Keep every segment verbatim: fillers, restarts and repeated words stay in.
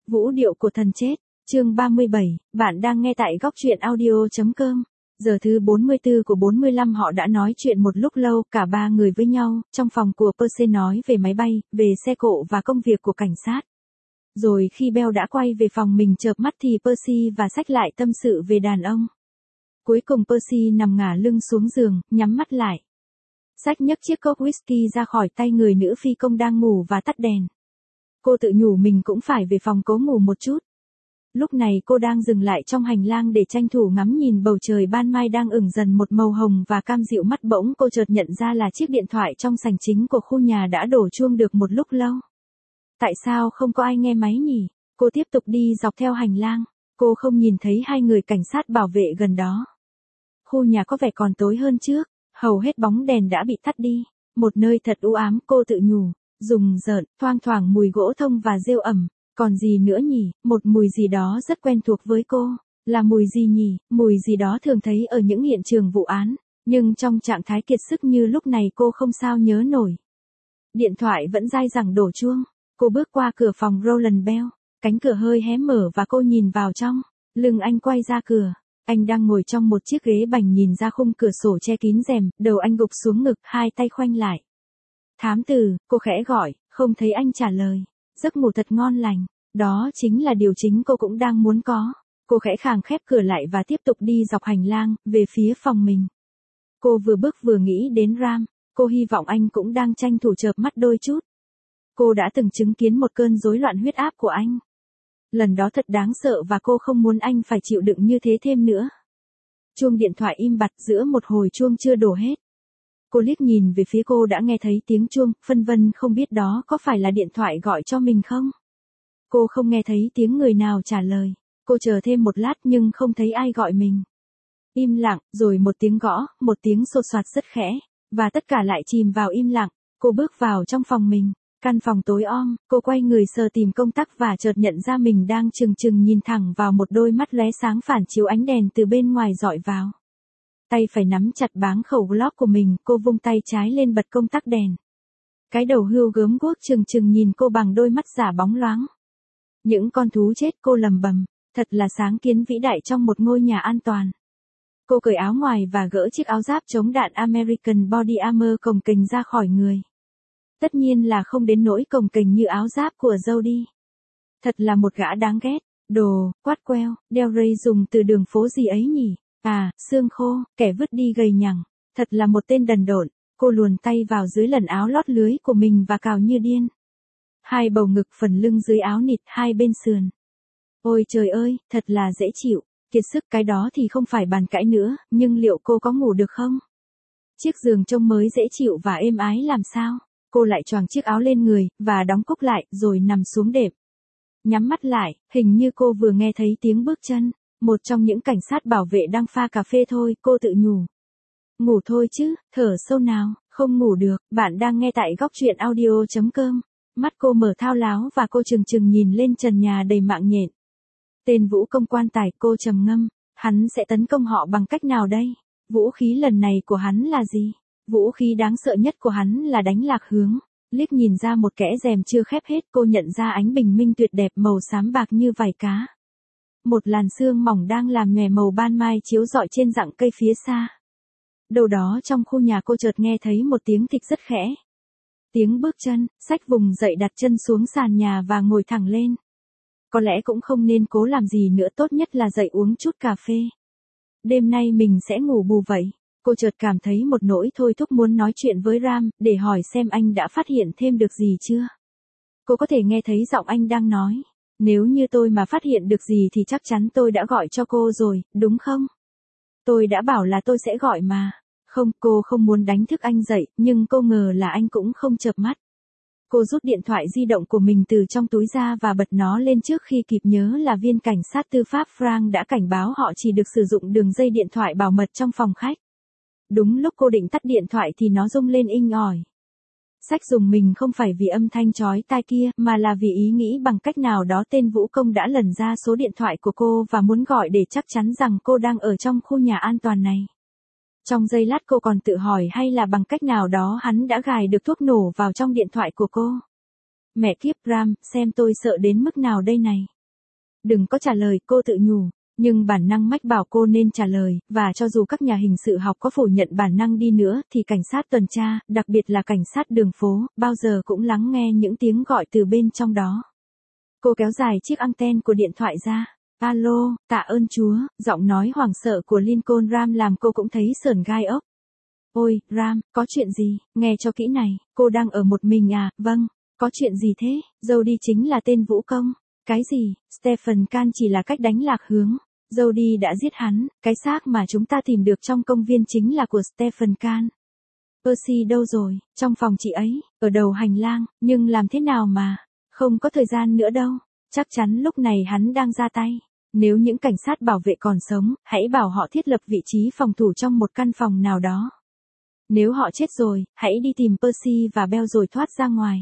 Vũ điệu của thần chết, chương ba mươi bảy, bạn đang nghe tại góc truyện audio.com. Giờ thứ bốn mươi tư của bốn mươi lăm họ đã nói chuyện một lúc lâu, cả ba người với nhau, trong phòng của Percy nói về máy bay, về xe cộ và công việc của cảnh sát. Rồi khi Bell đã quay về phòng mình chợp mắt thì Percy và Sách lại tâm sự về đàn ông. Cuối cùng Percy nằm ngả lưng xuống giường, nhắm mắt lại. Sách nhấc chiếc cốc whisky ra khỏi tay người nữ phi công đang ngủ và tắt đèn. Cô tự nhủ mình cũng phải về phòng cố ngủ một chút. Lúc này cô đang dừng lại trong hành lang để tranh thủ ngắm nhìn bầu trời ban mai đang ửng dần một màu hồng và cam dịu mắt, bỗng cô chợt nhận ra là chiếc điện thoại trong sảnh chính của khu nhà đã đổ chuông được một lúc lâu. Tại sao không có ai nghe máy nhỉ? Cô tiếp tục đi dọc theo hành lang. Cô không nhìn thấy hai người cảnh sát bảo vệ gần đó. Khu nhà có vẻ còn tối hơn trước, hầu hết bóng đèn đã bị tắt đi. Một nơi thật u ám, cô tự nhủ, rùng rợn, thoang thoảng mùi gỗ thông và rêu ẩm. Còn gì nữa nhỉ? Một mùi gì đó rất quen thuộc với cô. Là mùi gì nhỉ? Mùi gì đó thường thấy ở những hiện trường vụ án. Nhưng trong trạng thái kiệt sức như lúc này cô không sao nhớ nổi. Điện thoại vẫn dai dẳng đổ chuông. Cô bước qua cửa phòng Roland Bell. Cánh cửa hơi hé mở và cô nhìn vào trong. Lưng anh quay ra cửa. Anh đang ngồi trong một chiếc ghế bành nhìn ra khung cửa sổ che kín rèm, đầu anh gục xuống ngực, hai tay khoanh lại. Thám tử, cô khẽ gọi, không thấy anh trả lời. Giấc ngủ thật ngon lành, đó chính là điều chính cô cũng đang muốn có. Cô khẽ khàng khép cửa lại và tiếp tục đi dọc hành lang, về phía phòng mình. Cô vừa bước vừa nghĩ đến Ram, cô hy vọng anh cũng đang tranh thủ chợp mắt đôi chút. Cô đã từng chứng kiến một cơn rối loạn huyết áp của anh. Lần đó thật đáng sợ và cô không muốn anh phải chịu đựng như thế thêm nữa. Chuông điện thoại im bặt giữa một hồi chuông chưa đổ hết. Cô liếc nhìn về phía cô đã nghe thấy tiếng chuông, phân vân không biết đó có phải là điện thoại gọi cho mình không. Cô không nghe thấy tiếng người nào trả lời. Cô chờ thêm một lát nhưng không thấy ai gọi mình. Im lặng, rồi một tiếng gõ, một tiếng xô xoạt rất khẽ, và tất cả lại chìm vào im lặng. Cô bước vào trong phòng mình. Căn phòng tối om, cô quay người sờ tìm công tắc và chợt nhận ra mình đang trừng trừng nhìn thẳng vào một đôi mắt lóe sáng phản chiếu ánh đèn từ bên ngoài dọi vào. Tay phải nắm chặt báng khẩu Glock của mình, cô vung tay trái lên bật công tắc đèn. Cái đầu hươu gớm guốc trừng trừng nhìn cô bằng đôi mắt giả bóng loáng. Những con thú chết, cô lầm bầm, thật là sáng kiến vĩ đại trong một ngôi nhà an toàn. Cô cởi áo ngoài và gỡ chiếc áo giáp chống đạn American Body Armor cồng kềnh ra khỏi người. Tất nhiên là không đến nỗi cồng kềnh như áo giáp của Jody. Thật là một gã đáng ghét. Đồ, quát queo, Del Rey dùng từ đường phố gì ấy nhỉ? À, xương khô, kẻ vứt đi gầy nhẳng. Thật là một tên đần độn. Cô luồn tay vào dưới lần áo lót lưới của mình và cào như điên. Hai bầu ngực, phần lưng dưới áo nịt, hai bên sườn. Ôi trời ơi, thật là dễ chịu. Kiệt sức cái đó thì không phải bàn cãi nữa, nhưng liệu cô có ngủ được không? Chiếc giường trông mới dễ chịu và êm ái làm sao? Cô lại choàng chiếc áo lên người, và đóng cúc lại, rồi nằm xuống đệm. Nhắm mắt lại, hình như cô vừa nghe thấy tiếng bước chân. Một trong những cảnh sát bảo vệ đang pha cà phê thôi, cô tự nhủ. Ngủ thôi chứ, thở sâu nào, không ngủ được, bạn đang nghe tại góc truyện audio.com. Mắt cô mở thao láo và cô trừng trừng nhìn lên trần nhà đầy mạng nhện. Tên vũ công quan tài, cô trầm ngâm, hắn sẽ tấn công họ bằng cách nào đây? Vũ khí lần này của hắn là gì? Vũ khí đáng sợ nhất của hắn là đánh lạc hướng. Liếc nhìn ra một kẽ rèm chưa khép hết, cô nhận ra ánh bình minh tuyệt đẹp màu xám bạc như vảy cá. Một làn sương mỏng đang làm nhòe màu ban mai chiếu rọi trên rặng cây phía xa. Đâu đó trong khu nhà cô chợt nghe thấy một tiếng thịch rất khẽ. Tiếng bước chân, Sách vùng dậy đặt chân xuống sàn nhà và ngồi thẳng lên. Có lẽ cũng không nên cố làm gì nữa, tốt nhất là dậy uống chút cà phê. Đêm nay mình sẽ ngủ bù vậy. Cô chợt cảm thấy một nỗi thôi thúc muốn nói chuyện với Ram, để hỏi xem anh đã phát hiện thêm được gì chưa. Cô có thể nghe thấy giọng anh đang nói. Nếu như tôi mà phát hiện được gì thì chắc chắn tôi đã gọi cho cô rồi, đúng không? Tôi đã bảo là tôi sẽ gọi mà. Không, cô không muốn đánh thức anh dậy, nhưng cô ngờ là anh cũng không chợp mắt. Cô rút điện thoại di động của mình từ trong túi ra và bật nó lên trước khi kịp nhớ là viên cảnh sát tư pháp Frank đã cảnh báo họ chỉ được sử dụng đường dây điện thoại bảo mật trong phòng khách. Đúng lúc cô định tắt điện thoại thì nó rung lên inh ỏi. Sách dùng mình không phải vì âm thanh chói tai kia, mà là vì ý nghĩ bằng cách nào đó tên vũ công đã lần ra số điện thoại của cô và muốn gọi để chắc chắn rằng cô đang ở trong khu nhà an toàn này. Trong giây lát cô còn tự hỏi hay là bằng cách nào đó hắn đã gài được thuốc nổ vào trong điện thoại của cô. Mẹ kiếp Ram, xem tôi sợ đến mức nào đây này. Đừng có trả lời, cô tự nhủ. Nhưng bản năng mách bảo cô nên trả lời, và cho dù các nhà hình sự học có phủ nhận bản năng đi nữa thì cảnh sát tuần tra, đặc biệt là cảnh sát đường phố, bao giờ cũng lắng nghe những tiếng gọi từ bên trong đó. Cô kéo dài chiếc anten của điện thoại ra. Alo, tạ ơn Chúa, giọng nói hoảng sợ của Lincoln Ram làm cô cũng thấy sởn gai ốc. Ôi, Ram, có chuyện gì, nghe cho kỹ này, cô đang ở một mình à, vâng, có chuyện gì thế, Jody chính là tên vũ công. Cái gì, Stephen Can chỉ là cách đánh lạc hướng. Jody đã giết hắn, cái xác mà chúng ta tìm được trong công viên chính là của Stephen Can. Percy đâu rồi, trong phòng chị ấy, ở đầu hành lang, nhưng làm thế nào mà, không có thời gian nữa đâu, chắc chắn lúc này hắn đang ra tay. Nếu những cảnh sát bảo vệ còn sống, hãy bảo họ thiết lập vị trí phòng thủ trong một căn phòng nào đó. Nếu họ chết rồi, hãy đi tìm Percy và Bell rồi thoát ra ngoài.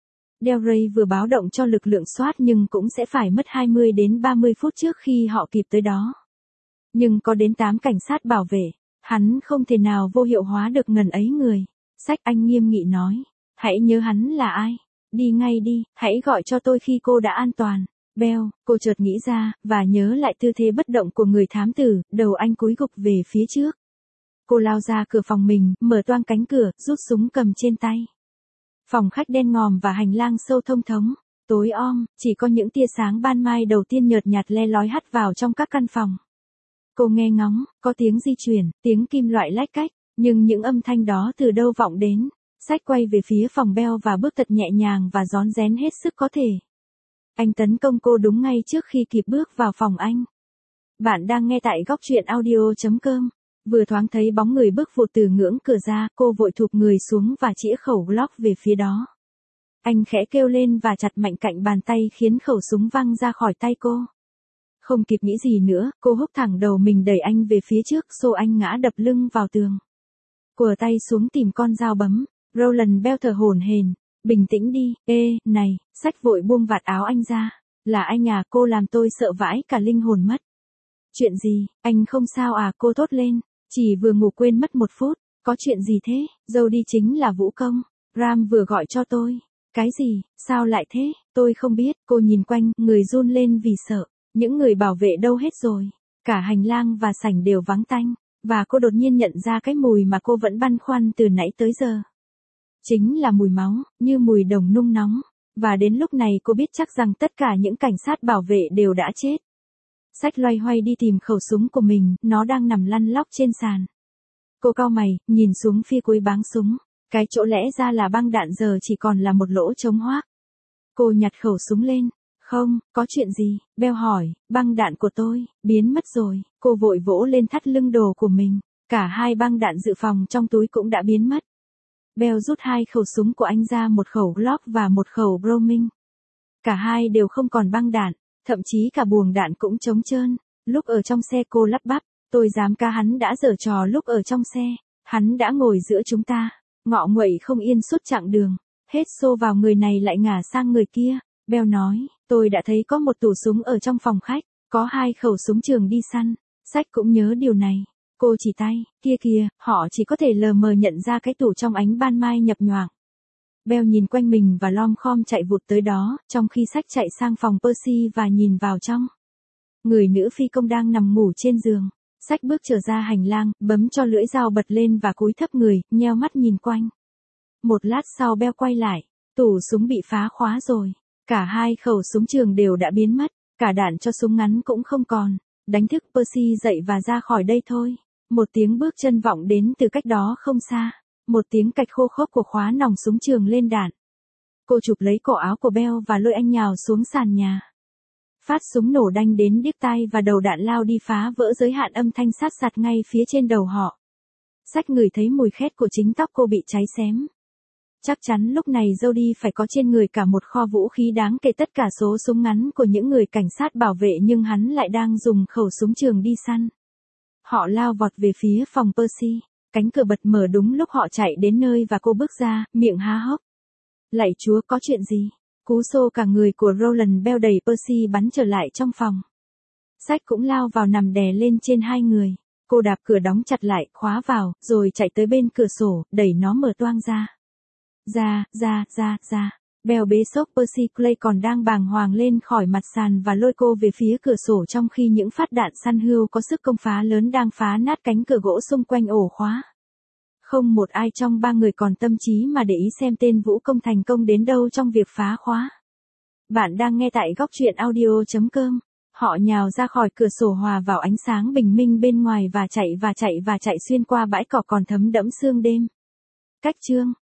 Delray vừa báo động cho lực lượng soát nhưng cũng sẽ phải mất hai mươi đến ba mươi phút trước khi họ kịp tới đó. Nhưng có đến tám cảnh sát bảo vệ, hắn không thể nào vô hiệu hóa được ngần ấy người. Sách anh nghiêm nghị nói, hãy nhớ hắn là ai. Đi ngay đi, hãy gọi cho tôi khi cô đã an toàn. Bell, cô chợt nghĩ ra, và nhớ lại tư thế bất động của người thám tử, đầu anh cúi gục về phía trước. Cô lao ra cửa phòng mình, mở toang cánh cửa, rút súng cầm trên tay. Phòng khách đen ngòm và hành lang sâu thông thống, tối om, chỉ có những tia sáng ban mai đầu tiên nhợt nhạt le lói hắt vào trong các căn phòng. Cô nghe ngóng, có tiếng di chuyển, tiếng kim loại lách cách, nhưng những âm thanh đó từ đâu vọng đến. Sách quay về phía phòng Bell và bước thật nhẹ nhàng và rón rén hết sức có thể. Anh tấn công cô đúng ngay trước khi kịp bước vào phòng anh. Bạn đang nghe tại góc truyện audio chấm com. Vừa thoáng thấy bóng người bước vụt từ ngưỡng cửa ra, cô vội thụp người xuống và chĩa khẩu Glock về phía đó. Anh khẽ kêu lên và chặt mạnh cạnh bàn tay khiến khẩu súng văng ra khỏi tay cô. Không kịp nghĩ gì nữa, cô húc thẳng đầu mình đẩy anh về phía trước, xô anh ngã đập lưng vào tường. Quờ tay xuống tìm con dao bấm. Roland Bell thở hổn hển, bình tĩnh đi, ê, này, sách vội buông vạt áo anh ra. Là anh à, cô làm tôi sợ vãi cả linh hồn mất. Chuyện gì, anh không sao à, cô thốt lên, chỉ vừa ngủ quên mất một phút, có chuyện gì thế, Jody chính là vũ công, Ram vừa gọi cho tôi. Cái gì, sao lại thế, tôi không biết, cô nhìn quanh, người run lên vì sợ, những người bảo vệ đâu hết rồi, cả hành lang và sảnh đều vắng tanh, và cô đột nhiên nhận ra cái mùi mà cô vẫn băn khoăn từ nãy tới giờ. Chính là mùi máu, như mùi đồng nung nóng, và đến lúc này cô biết chắc rằng tất cả những cảnh sát bảo vệ đều đã chết. Sách loay hoay đi tìm khẩu súng của mình, nó đang nằm lăn lóc trên sàn. Cô cau mày, nhìn xuống phía cuối báng súng, cái chỗ lẽ ra là băng đạn giờ chỉ còn là một lỗ trống hoác. Cô nhặt khẩu súng lên, không, có chuyện gì, Bell hỏi, băng đạn của tôi, biến mất rồi, cô vội vỗ lên thắt lưng đồ của mình, cả hai băng đạn dự phòng trong túi cũng đã biến mất. Bell rút hai khẩu súng của anh ra, một khẩu Glock và một khẩu Browning. Cả hai đều không còn băng đạn, thậm chí cả buồng đạn cũng trống trơn. Lúc ở trong xe cô lắp bắp, tôi dám ca hắn đã giở trò lúc ở trong xe, hắn đã ngồi giữa chúng ta, ngọ nguậy không yên suốt chặng đường, hết xô vào người này lại ngả sang người kia. Bell nói, tôi đã thấy có một tủ súng ở trong phòng khách, có hai khẩu súng trường đi săn, sách cũng nhớ điều này. Cô chỉ tay, kia kìa, họ chỉ có thể lờ mờ nhận ra cái tủ trong ánh ban mai nhập nhoạng. Bell nhìn quanh mình và lom khom chạy vụt tới đó, trong khi sách chạy sang phòng Percy và nhìn vào trong. Người nữ phi công đang nằm ngủ trên giường. Sách bước trở ra hành lang, bấm cho lưỡi dao bật lên và cúi thấp người, nheo mắt nhìn quanh. Một lát sau Bell quay lại, tủ súng bị phá khóa rồi. Cả hai khẩu súng trường đều đã biến mất, cả đạn cho súng ngắn cũng không còn. Đánh thức Percy dậy và ra khỏi đây thôi. Một tiếng bước chân vọng đến từ cách đó không xa. Một tiếng cạch khô khốc của khóa nòng súng trường lên đạn. Cô chụp lấy cổ áo của Bell và lôi anh nhào xuống sàn nhà. Phát súng nổ đanh đến điếc tai và đầu đạn lao đi phá vỡ giới hạn âm thanh sát sạt ngay phía trên đầu họ. Sách ngửi thấy mùi khét của chính tóc cô bị cháy xém. Chắc chắn lúc này Jody phải có trên người cả một kho vũ khí đáng kể, tất cả số súng ngắn của những người cảnh sát bảo vệ, nhưng hắn lại đang dùng khẩu súng trường đi săn. Họ lao vọt về phía phòng Percy. Cánh cửa bật mở đúng lúc họ chạy đến nơi và cô bước ra, miệng há hốc. Lạy Chúa, có chuyện gì? Cú xô cả người của Roland Bell đẩy Percy bắn trở lại trong phòng. Sách cũng lao vào nằm đè lên trên hai người. Cô đạp cửa đóng chặt lại, khóa vào, rồi chạy tới bên cửa sổ, đẩy nó mở toang ra. Ra, ra, ra, ra. Bèo bế sốc Percy Clay còn đang bàng hoàng lên khỏi mặt sàn và lôi cô về phía cửa sổ trong khi những phát đạn săn hươu có sức công phá lớn đang phá nát cánh cửa gỗ xung quanh ổ khóa. Không một ai trong ba người còn tâm trí mà để ý xem tên vũ công thành công đến đâu trong việc phá khóa. Bạn đang nghe tại góc truyện audio chấm com. Họ nhào ra khỏi cửa sổ hòa vào ánh sáng bình minh bên ngoài và chạy và chạy và chạy xuyên qua bãi cỏ còn thấm đẫm sương đêm. Cách chương